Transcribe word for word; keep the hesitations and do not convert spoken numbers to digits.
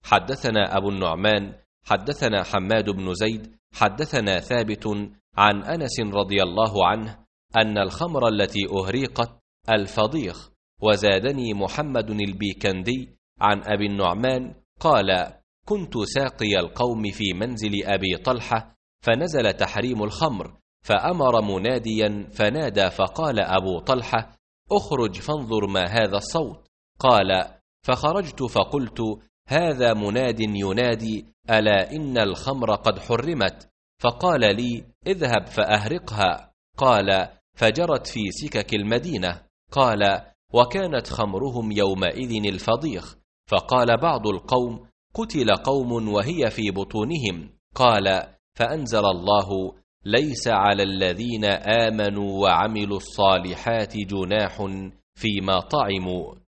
حدثنا أبو النعمان حدثنا حماد بن زيد حدثنا ثابت عن أنس رضي الله عنه أن الخمر التي أهريقت الفضيخ. وزادني محمد البيكندي عن أبي النعمان قال: كنت ساقي القوم في منزل أبي طلحة فنزل تحريم الخمر، فأمر مناديا فنادى، فقال أبو طلحة: أخرج فانظر ما هذا الصوت. قال: فخرجت فقلت: هذا مناد ينادي ألا إن الخمر قد حرمت. فقال لي: اذهب فأهرقها. قال: فجرت في سكك المدينة. قال: وكانت خمرهم يومئذ الفضيخ. فقال بعض القوم: قتل قوم وهي في بطونهم. قال: فأنزل الله: ليس على الذين آمنوا وعملوا الصالحات جناح فيما طعموا.